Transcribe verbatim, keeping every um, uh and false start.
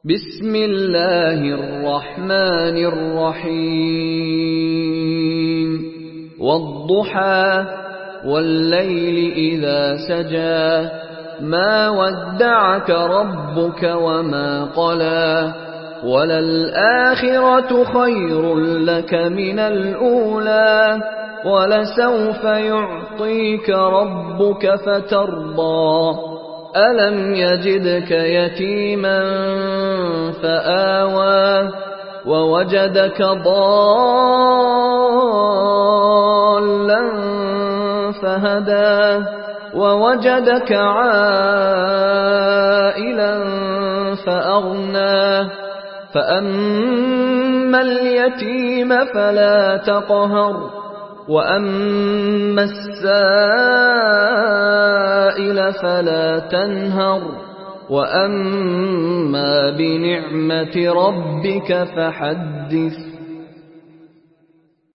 بسم اللہ الرحمن الرحیم والضحى واللیل اذا سجى ما ودعك ربك وما قلى وللآخرة خير لك من الأولى ولسوف يعطيك ربك فترضى ألم يجدك يتيما فآوى ووجدك ضالا فهدى ووجدك عائلا فأغنى فأما اليتيم فلا تقهر وأما السائل فلا تنهر وأما بنعمة ربك فحدث